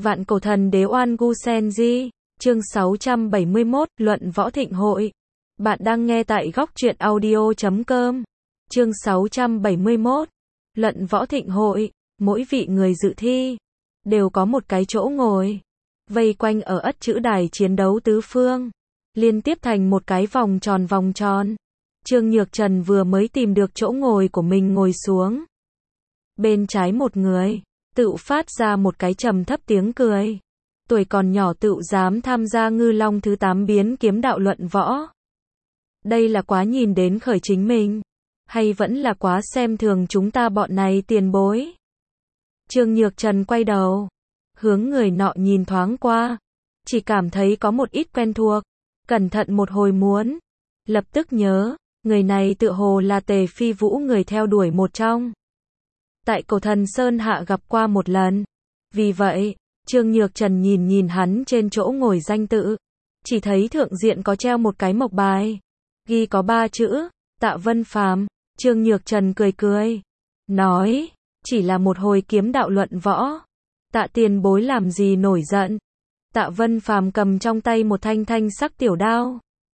Vạn cổ thần đế Oan Gu Senji, chương 671, Luận Võ Thịnh Hội. Bạn đang nghe tại góc truyện audio.com. Chương 671, Luận Võ Thịnh Hội. Mỗi vị người dự thi đều có một cái chỗ ngồi, vây quanh ở ất chữ đài chiến đấu tứ phương, liên tiếp thành một cái vòng tròn. Trương Nhược Trần vừa mới tìm được chỗ ngồi của mình ngồi xuống. Bên trái một người tựu phát ra một cái trầm thấp tiếng cười. Tuổi còn nhỏ tựu dám tham gia Ngư Long thứ 8 biến kiếm đạo luận võ. Đây là quá nhìn đến khởi chính mình, hay vẫn là quá xem thường chúng ta bọn này tiền bối? Trương Nhược Trần quay đầu, hướng người nọ nhìn thoáng qua, chỉ cảm thấy có một ít quen thuộc, cẩn thận một hồi muốn, lập tức nhớ, người này tựa hồ là Tề Phi Vũ người theo đuổi một trong. Tại Cổ Thần Sơn hạ gặp qua một lần. Vì vậy, Trương Nhược Trần nhìn hắn trên chỗ ngồi danh tự, chỉ thấy thượng diện có treo một cái mộc bài, ghi có 3 chữ, Tạ Vân Phàm. Trương Nhược Trần cười, nói, chỉ là một hồi kiếm đạo luận võ, Tạ tiền bối làm gì nổi giận. Tạ Vân Phàm cầm trong tay một thanh sắc tiểu đao,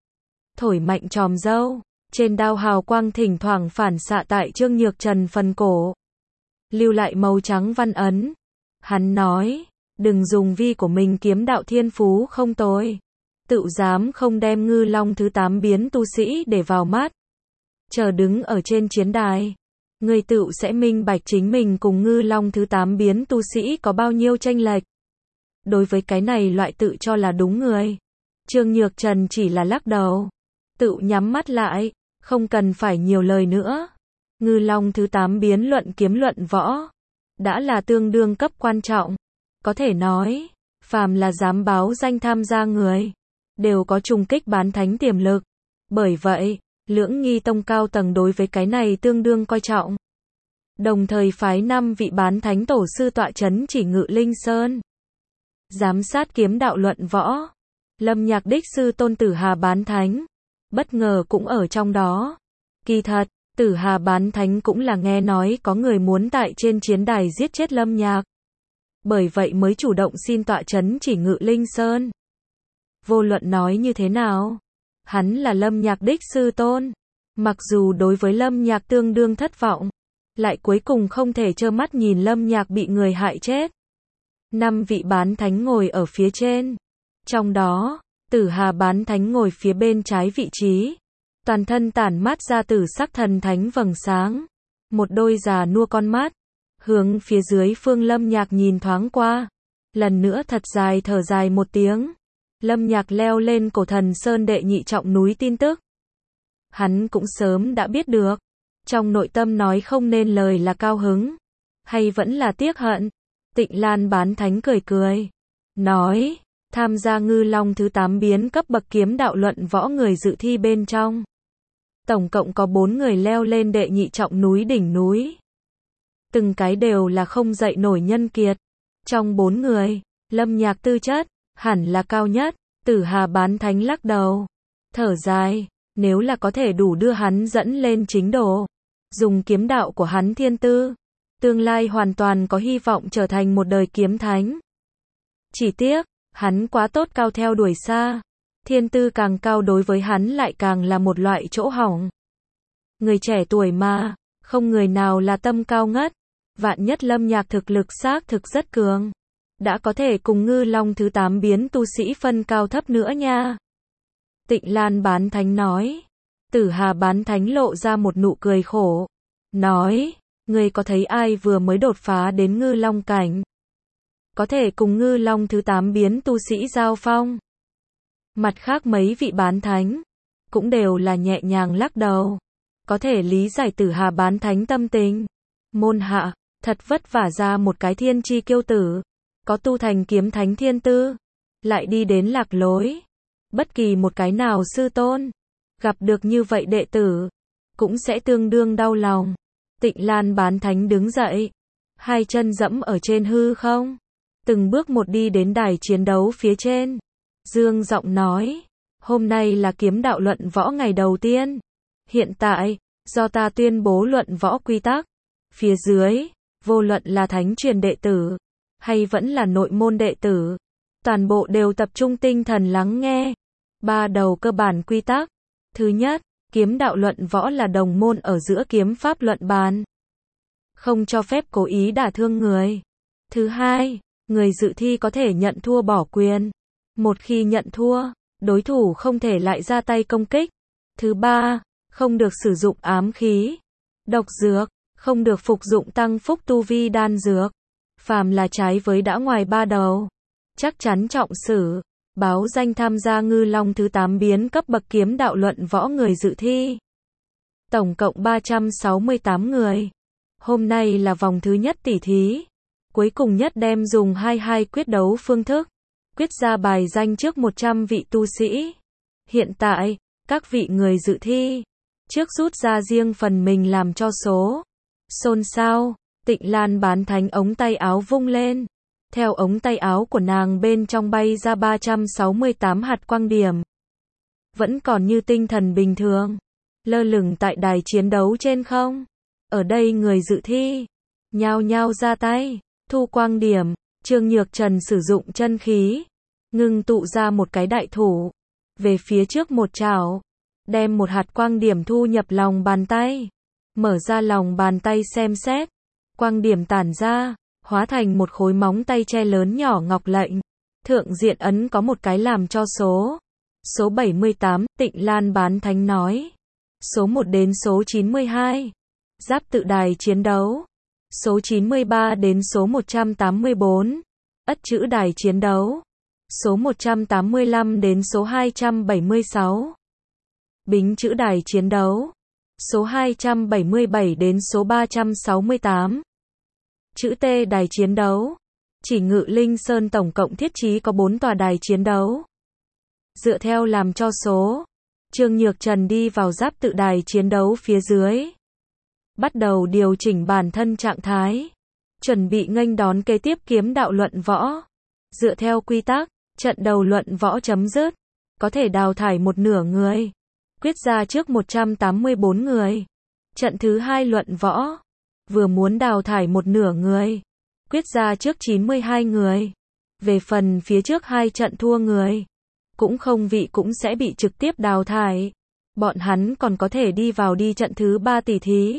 thổi mạnh chòm râu, trên đao hào quang thỉnh thoảng phản xạ tại Trương Nhược Trần phần cổ, lưu lại màu trắng văn ấn. Hắn nói, đừng dùng vi của mình kiếm đạo thiên phú không tồi, tự dám không đem Ngư Long thứ 8 biến tu sĩ để vào mắt. Chờ đứng ở trên chiến đài, người tự sẽ minh bạch chính mình cùng Ngư Long thứ 8 biến tu sĩ có bao nhiêu chênh lệch. Đối với cái này loại tự cho là đúng người, Trương Nhược Trần chỉ là lắc đầu, tự nhắm mắt lại, không cần phải nhiều lời nữa. Ngư Long thứ 8 biến luận kiếm luận võ đã là tương đương cấp quan trọng, có thể nói, phàm là dám báo danh tham gia người, đều có trùng kích bán thánh tiềm lực. Bởi vậy, Lưỡng Nghi Tông cao tầng đối với cái này tương đương coi trọng. Đồng thời phái 5 vị bán thánh tổ sư tọa chấn chỉ Ngự Linh Sơn, giám sát kiếm đạo luận võ. Lâm Nhạc đích sư tôn Tử Hà bán thánh, bất ngờ cũng ở trong đó. Kỳ thật, Tử Hà bán thánh cũng là nghe nói có người muốn tại trên chiến đài giết chết Lâm Nhạc, bởi vậy mới chủ động xin tọa chấn chỉ Ngự Linh Sơn. Vô luận nói như thế nào, hắn là Lâm Nhạc đích sư tôn, mặc dù đối với Lâm Nhạc tương đương thất vọng, lại cuối cùng không thể trơ mắt nhìn Lâm Nhạc bị người hại chết. 5 vị bán thánh ngồi ở phía trên, trong đó, Tử Hà bán thánh ngồi phía bên trái vị trí, toàn thân tản mát ra tử sắc thần thánh vầng sáng, một đôi già nua con mắt, hướng phía dưới phương Lâm Nhạc nhìn thoáng qua, lần nữa thật dài thở dài một tiếng. Lâm Nhạc leo lên Cổ Thần Sơn đệ nhị trọng núi tin tức, hắn cũng sớm đã biết được, trong nội tâm nói không nên lời là cao hứng, hay vẫn là tiếc hận. Tịnh Lan bán thánh cười, nói, tham gia Ngư Long thứ 8 biến cấp bậc kiếm đạo luận võ người dự thi bên trong, tổng cộng có 4 người leo lên đệ nhị trọng núi đỉnh núi. Từng cái đều là không dậy nổi nhân kiệt. Trong 4 người, Lâm Nhạc tư chất hẳn là cao nhất. Tử Hà bán thánh lắc đầu, thở dài, nếu là có thể đủ đưa hắn dẫn lên chính đồ, dùng kiếm đạo của hắn thiên tư, tương lai hoàn toàn có hy vọng trở thành một đời kiếm thánh. Chỉ tiếc, hắn quá tốt cao theo đuổi xa, thiên tư càng cao đối với hắn lại càng là một loại chỗ hỏng. Người trẻ tuổi mà, không người nào là tâm cao ngất. Vạn nhất Lâm Nhạc thực lực xác thực rất cường, đã có thể cùng Ngư Long thứ 8 biến tu sĩ phân cao thấp nữa nha. Tịnh Lan bán thánh nói. Tử Hà bán thánh lộ ra một nụ cười khổ, nói, người có thấy ai vừa mới đột phá đến Ngư Long cảnh, có thể cùng Ngư Long thứ 8 biến tu sĩ giao phong? Mặt khác mấy vị bán thánh cũng đều là nhẹ nhàng lắc đầu, có thể lý giải Tử Hà bán thánh tâm tình. Môn hạ thật vất vả ra một cái thiên chi kiêu tử, có tu thành kiếm thánh thiên tư, lại đi đến lạc lối. Bất kỳ một cái nào sư tôn gặp được như vậy đệ tử, cũng sẽ tương đương đau lòng. Tịnh Lan bán thánh đứng dậy, hai chân dẫm ở trên hư không, từng bước một đi đến đài chiến đấu phía trên, dương giọng nói, hôm nay là kiếm đạo luận võ ngày đầu tiên. Hiện tại, do ta tuyên bố luận võ quy tắc. Phía dưới, vô luận là thánh truyền đệ tử, hay vẫn là nội môn đệ tử, toàn bộ đều tập trung tinh thần lắng nghe. 3 đầu cơ bản quy tắc. Thứ nhất, kiếm đạo luận võ là đồng môn ở giữa kiếm pháp luận bàn, không cho phép cố ý đả thương người. Thứ hai, người dự thi có thể nhận thua bỏ quyền. Một khi nhận thua, đối thủ không thể lại ra tay công kích. Thứ ba, không được sử dụng ám khí, độc dược, không được phục dụng tăng phúc tu vi đan dược. Phàm là trái với đã ngoài 3 đầu, chắc chắn trọng xử. Báo danh tham gia Ngư Long thứ 8 biến cấp bậc kiếm đạo luận võ người dự thi. Tổng cộng 368 người. Hôm nay là vòng thứ nhất tỉ thí. Cuối cùng nhất đem dùng 22 quyết đấu phương thức, quyết ra bài danh trước 100 vị tu sĩ. Hiện tại, các vị người dự thi, trước rút ra riêng phần mình làm cho số. Xôn xao, Tịnh Lan Bán Thánh ống tay áo vung lên. Theo ống tay áo của nàng bên trong bay ra 368 hạt quang điểm. Vẫn còn như tinh thần bình thường, lơ lửng tại đài chiến đấu trên không. Ở đây người dự thi nhao nhao ra tay, thu quang điểm. Trương Nhược Trần sử dụng chân khí, ngưng tụ ra một cái đại thủ, về phía trước một chảo, đem một hạt quang điểm thu nhập lòng bàn tay. Mở ra lòng bàn tay xem xét, quang điểm tản ra, hóa thành một khối móng tay tre lớn nhỏ ngọc lệnh. Thượng diện ấn có một cái làm cho số. Số 78, Tịnh Lan Bán Thánh nói. Số 1 đến số 92. Giáp tự đài chiến đấu. Số 93 đến số 184. Ất chữ đài chiến đấu. Số 185 đến số 276. Bính chữ đài chiến đấu. Số 277 đến số 368. Chữ T đài chiến đấu. Chỉ Ngự Linh Sơn tổng cộng thiết trí có 4 tòa đài chiến đấu. Dựa theo làm cho số, Trương Nhược Trần đi vào giáp tự đài chiến đấu phía dưới. Bắt đầu điều chỉnh bản thân trạng thái, chuẩn bị nghênh đón kế tiếp kiếm đạo luận võ. Dựa theo quy tắc, trận đầu luận võ chấm dứt, có thể đào thải một nửa người, quyết ra trước 184 người. Trận thứ 2 luận võ, vừa muốn đào thải một nửa người, quyết ra trước 92 người. Về phần phía trước 2 trận thua người, cũng không vị cũng sẽ bị trực tiếp đào thải. Bọn hắn còn có thể đi vào đi trận thứ 3 tỉ thí,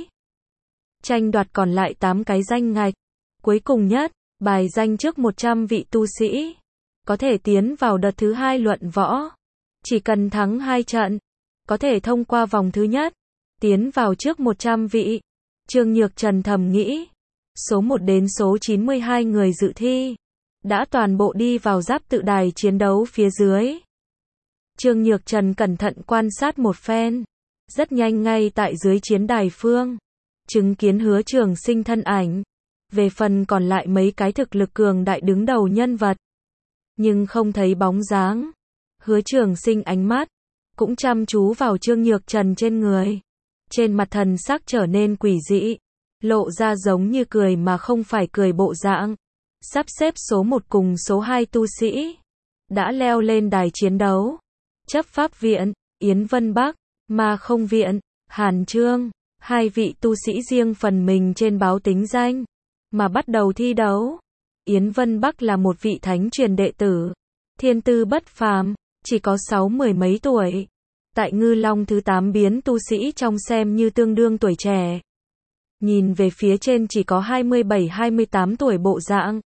tranh đoạt còn lại 8 cái danh ngạch. Cuối cùng nhất, bài danh trước 100 vị tu sĩ, có thể tiến vào đợt thứ 2 luận võ. Chỉ cần thắng 2 trận, có thể thông qua vòng thứ nhất, tiến vào trước 100 vị. Trương Nhược Trần thầm nghĩ, số 1 đến số 92 người dự thi, đã toàn bộ đi vào giáp tự đài chiến đấu phía dưới. Trương Nhược Trần cẩn thận quan sát một phen, rất nhanh ngay tại dưới chiến đài phương, chứng kiến Hứa Trường Sinh thân ảnh. Về phần còn lại mấy cái thực lực cường đại đứng đầu nhân vật, nhưng không thấy bóng dáng. Hứa Trường Sinh ánh mắt cũng chăm chú vào Trương Nhược Trần trên người. Trên mặt thần sắc trở nên quỷ dị, lộ ra giống như cười mà không phải cười bộ dạng. Sắp xếp số 1 cùng số 2 tu sĩ đã leo lên đài chiến đấu. Chấp pháp viện, Yến Vân Bắc, Ma Không viện, Hàn Trương, 2 vị tu sĩ riêng phần mình trên báo tính danh mà bắt đầu thi đấu. Yến Vân Bắc là một vị thánh truyền đệ tử, thiên tư bất phàm, chỉ có 60 mấy tuổi. Tại Ngư Long thứ 8 biến tu sĩ trong xem như tương đương tuổi trẻ. Nhìn về phía trên chỉ có 27-28 tuổi bộ dạng.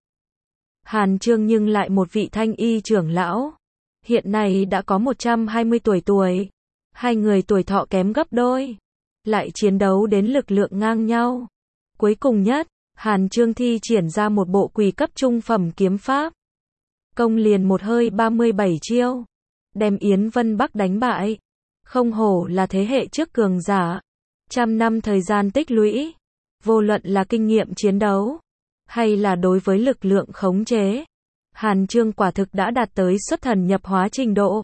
Hàn Trương nhưng lại một vị thanh y trưởng lão, hiện nay đã có 120 tuổi. Hai người tuổi thọ kém gấp đôi, lại chiến đấu đến lực lượng ngang nhau. Cuối cùng nhất, Hàn Trương thi triển ra một bộ quỷ cấp trung phẩm kiếm pháp, công liền một hơi 37 chiêu, đem Yến Vân Bắc đánh bại. Không hổ là thế hệ trước cường giả, trăm năm thời gian tích lũy, vô luận là kinh nghiệm chiến đấu, hay là đối với lực lượng khống chế, Hàn Trương quả thực đã đạt tới xuất thần nhập hóa trình độ.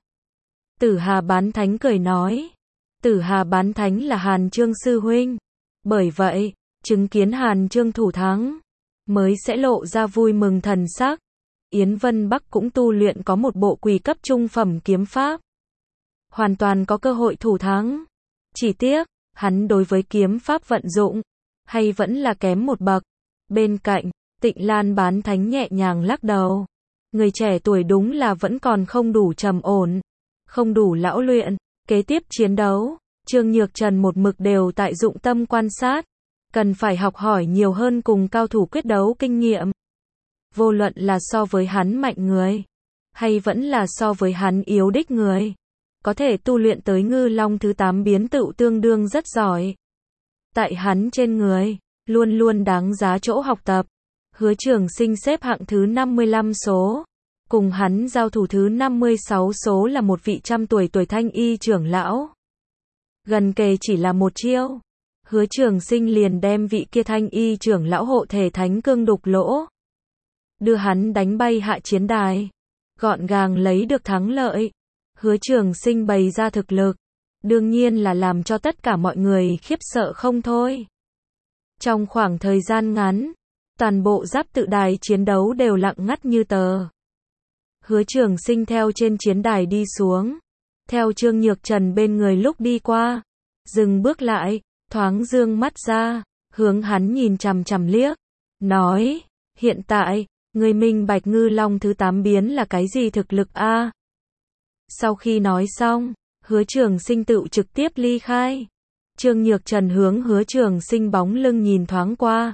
Tử Hà Bán Thánh cười nói, Tử Hà Bán Thánh là Hàn Trương sư huynh, bởi vậy, chứng kiến Hàn Trương thủ thắng, mới sẽ lộ ra vui mừng thần sắc. Yến Vân Bắc cũng tu luyện có một bộ quỷ cấp trung phẩm kiếm pháp, hoàn toàn có cơ hội thủ thắng. Chỉ tiếc, hắn đối với kiếm pháp vận dụng, hay vẫn là kém một bậc. Bên cạnh, Tịnh Lan bán thánh nhẹ nhàng lắc đầu. Người trẻ tuổi đúng là vẫn còn không đủ trầm ổn, không đủ lão luyện. Kế tiếp chiến đấu, Trương Nhược Trần một mực đều tại dụng tâm quan sát, cần phải học hỏi nhiều hơn cùng cao thủ quyết đấu kinh nghiệm. Vô luận là so với hắn mạnh người, hay vẫn là so với hắn yếu đích người, có thể tu luyện tới Ngư Long thứ 8 biến tựu tương đương rất giỏi. Tại hắn trên người, luôn luôn đáng giá chỗ học tập. Hứa Trường Sinh xếp hạng thứ 55 số, cùng hắn giao thủ thứ 56 số là một vị trăm tuổi tuổi thanh y trưởng lão. Gần kề chỉ là một chiêu, Hứa Trường Sinh liền đem vị kia thanh y trưởng lão hộ thể thánh cương đục lỗ, đưa hắn đánh bay hạ chiến đài, gọn gàng lấy được thắng lợi. Hứa Trường Sinh bày ra thực lực, đương nhiên là làm cho tất cả mọi người khiếp sợ không thôi. Trong khoảng thời gian ngắn, toàn bộ giáp tự đài chiến đấu đều lặng ngắt như tờ. Hứa Trường Sinh theo trên chiến đài đi xuống, theo Trương Nhược Trần bên người lúc đi qua, dừng bước lại, thoáng dương mắt ra, hướng hắn nhìn chằm chằm liếc, nói, hiện tại, người minh bạch Ngư Long thứ 8 biến là cái gì thực lực a? Sau khi nói xong, Hứa Trường Sinh tựu trực tiếp ly khai. Trương Nhược Trần hướng Hứa Trường Sinh bóng lưng nhìn thoáng qua,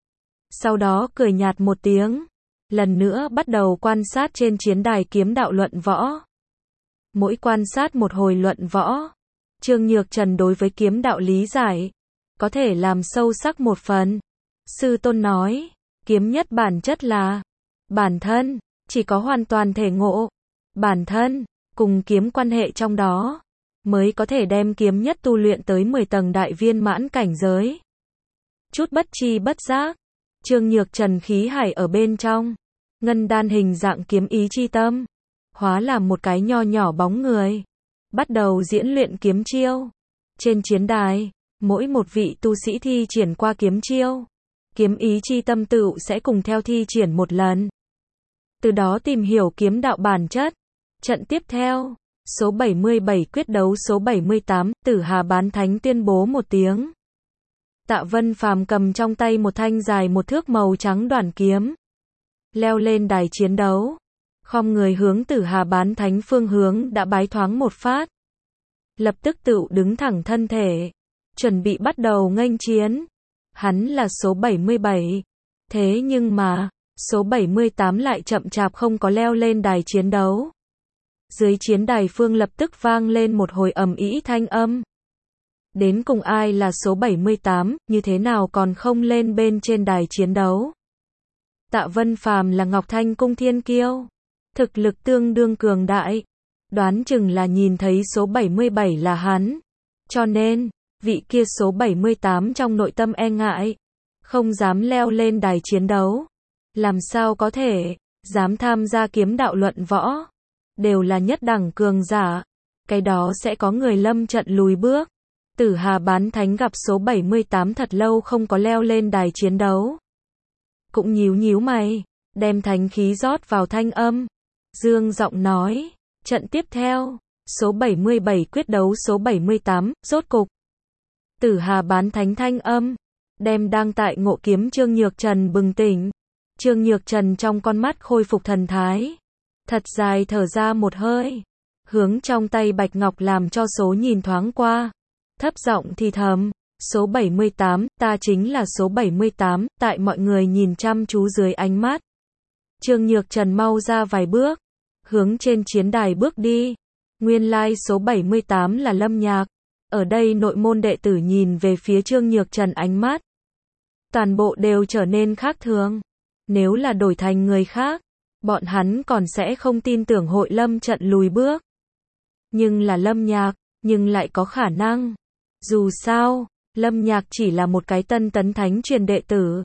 sau đó cười nhạt một tiếng, lần nữa bắt đầu quan sát trên chiến đài kiếm đạo luận võ. Mỗi quan sát một hồi luận võ, Trương Nhược Trần đối với kiếm đạo lý giải có thể làm sâu sắc một phần. Sư tôn nói, kiếm nhất bản chất là bản thân, chỉ có hoàn toàn thể ngộ bản thân cùng kiếm quan hệ trong đó, mới có thể đem kiếm nhất tu luyện tới 10 tầng đại viên mãn cảnh giới. Chút bất chi bất giác, Trương Nhược Trần khí hải ở bên trong, ngân đan hình dạng kiếm ý chi tâm, hóa làm một cái nho nhỏ bóng người, bắt đầu diễn luyện kiếm chiêu. Trên chiến đài, mỗi một vị tu sĩ thi triển qua kiếm chiêu, kiếm ý chi tâm tựu sẽ cùng theo thi triển một lần. Từ đó tìm hiểu kiếm đạo bản chất. Trận tiếp theo, số 77 quyết đấu số 78, Tử Hà Bán Thánh tuyên bố một tiếng. Tạ Vân Phàm cầm trong tay một thanh dài 1 thước màu trắng đoản kiếm, leo lên đài chiến đấu, khom người hướng Tử Hà Bán Thánh phương hướng đã bái thoáng một phát. Lập tức tựu đứng thẳng thân thể, chuẩn bị bắt đầu nghênh chiến. Hắn là số 77, thế nhưng mà, số 78 lại chậm chạp không có leo lên đài chiến đấu. Dưới chiến đài phương lập tức vang lên một hồi ầm ĩ thanh âm. Đến cùng ai là số 78, như thế nào còn không lên bên trên đài chiến đấu? Tạ Vân Phàm là Ngọc Thanh Cung thiên kiêu, thực lực tương đương cường đại, đoán chừng là nhìn thấy số 77 là hắn, cho nên, vị kia số 78 trong nội tâm e ngại, không dám leo lên đài chiến đấu. Làm sao có thể, dám tham gia kiếm đạo luận võ, đều là nhất đẳng cường giả, cái đó sẽ có người lâm trận lùi bước. Tử Hà Bán Thánh gặp số 78 thật lâu không có leo lên đài chiến đấu, cũng nhíu nhíu mày, đem thánh khí rót vào thanh âm, dương giọng nói, trận tiếp theo, số 77 quyết đấu số 78, rốt cục. Tử Hà Bán Thánh thanh âm, đem đang tại ngộ kiếm Trương Nhược Trần bừng tỉnh. Trương Nhược Trần trong con mắt khôi phục thần thái, thật dài thở ra một hơi, hướng trong tay bạch ngọc làm cho số nhìn thoáng qua, thấp giọng thì thầm, số 78, ta chính là số 78, tại mọi người nhìn chăm chú dưới ánh mắt. Trương Nhược Trần mau ra vài bước, hướng trên chiến đài bước đi. Nguyên lai số 78 là Lâm Nhạc. Ở đây nội môn đệ tử nhìn về phía Trương Nhược Trần ánh mắt, toàn bộ đều trở nên khác thường. Nếu là đổi thành người khác, bọn hắn còn sẽ không tin tưởng hội lâm trận lùi bước. Nhưng là Lâm Nhạc, nhưng lại có khả năng. Dù sao, Lâm Nhạc chỉ là một cái tân tấn thánh truyền đệ tử.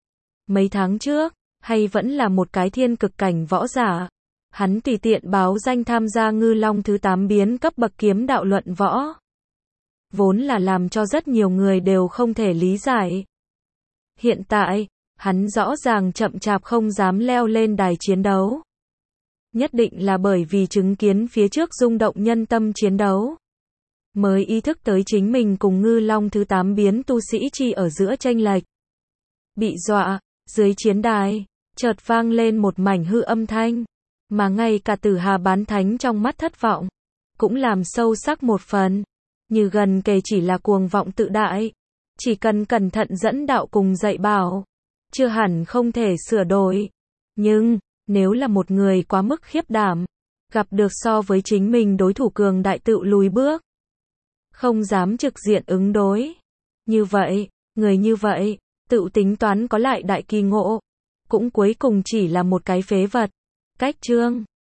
Mấy tháng trước, hay vẫn là một cái thiên cực cảnh võ giả. Hắn tùy tiện báo danh tham gia Ngư Long thứ 8 biến cấp bậc kiếm đạo luận võ. Vốn là làm cho rất nhiều người đều không thể lý giải. Hiện tại, hắn rõ ràng chậm chạp không dám leo lên đài chiến đấu. Nhất định là bởi vì chứng kiến phía trước rung động nhân tâm chiến đấu, mới ý thức tới chính mình cùng Ngư Long thứ 8 biến tu sĩ chi ở giữa chênh lệch. Bị dọa, Dưới chiến đài, chợt vang lên một mảnh hư âm thanh, mà ngay cả Tử Hà bán thánh trong mắt thất vọng, cũng làm sâu sắc một phần, như gần kề chỉ là cuồng vọng tự đại, chỉ cần cẩn thận dẫn đạo cùng dạy bảo, chưa hẳn không thể sửa đổi. Nhưng, nếu là một người quá mức khiếp đảm, gặp được so với chính mình đối thủ cường đại tự lùi bước, không dám trực diện ứng đối. Như vậy, người như vậy, tự tính toán có lại đại kỳ ngộ, cũng cuối cùng chỉ là một cái phế vật. Cách chương